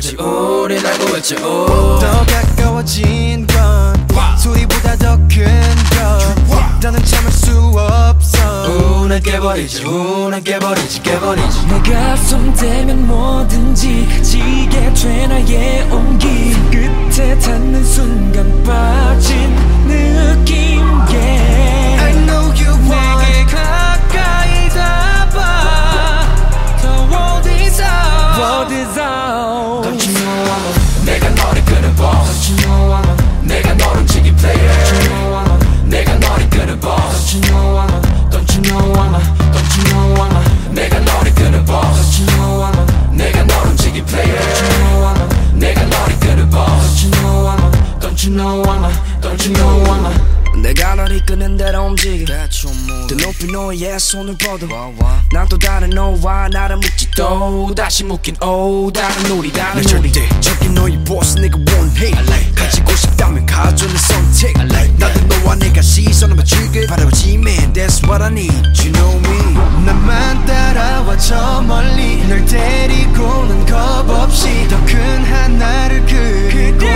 있지 우린 알고 있지 더 가까워진 건 소리보다 더 큰 것 더는 참을 수 없어 난 깨버리지 난 깨버리지 내가 손대면 뭐든지 지게 돼 나의 온기 끝에 닿는 순간 빠진 느낌 yeah. I know you want 내게 가까이 닿아 The world is out World is out Don't you know I'm 내가 너를 끌어봐 Don't you know I'm 내가 너를 움직인 player Don't you know I'm 내가 너를 끌어봐 Don't you know I'm Don't you know I'm Don't you know I'm 내가 너를 끌어봐 Don't you know I'm 내가 너를 움직인 player Don't you know I'm 내가 너를 끌어봐 Don't you know I'm Don't you know I'm Don't you know I'm 내가 널 이끄는 대로 움직여 더 높이 너의 손을 뻗어 난 또 다른 너와 나를 묶지 또 다시 묶인 다른 우리 날 절대적인 너의 보스 내가 원해 가지고 싶다면 가져내 선택 나도 너와 내가 시선을 맞추길 바라보지 man That's what I need You know me 나만 따라와 저 멀리 널 데리고는 겁 없이 더 큰 하나를 그리고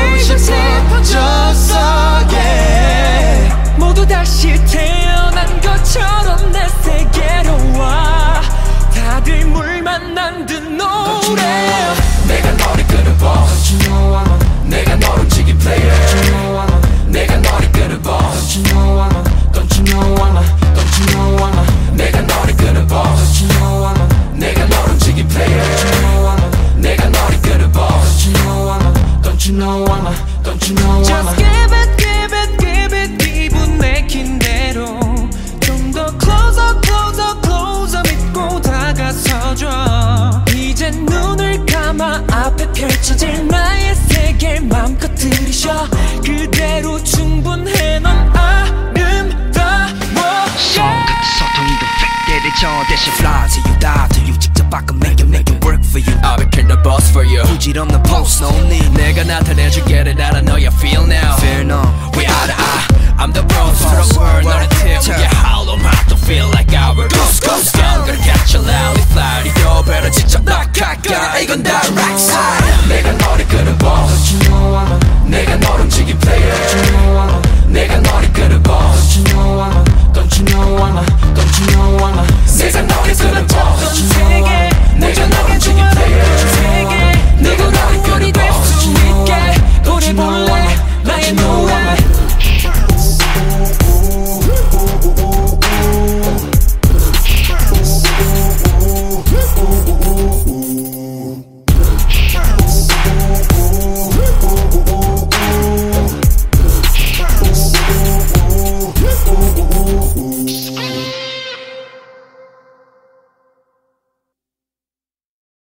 싶어졌어 yeah. 모두 다시 태어난 것처럼 내 세계로 와 다들 물 만난 듯 노래 내가 너를 끌어봐 Don't you know I'm 내가 너를 움직인 player Don't you know I'm 내가 너를 끌어봐 Don't you know I'm Don't you know I'm Don't you know I'm 내가 너를 끌어봐 Don't you know I'm 내가 너를 움직인 player Don't you know I'm 내가 너를 끌어봐 Don't you know I'm Don't you know I'm Don't you know I'm Just give it give it give it 기분 내킨 대로 좀 더 closer closer closer 믿고 다가서줘 이젠 눈을 감아 앞에 펼쳐질 나의 세계를 맘껏 들이쉬어 그대로 충분해 넌 아름다워 성 같은 소통이도 팩대를 저 대신 fly to you die to you 직접 바꿔 make it work for you I'll be the boss for you 부질없는 post no need 내가 나타내줄게 를 알아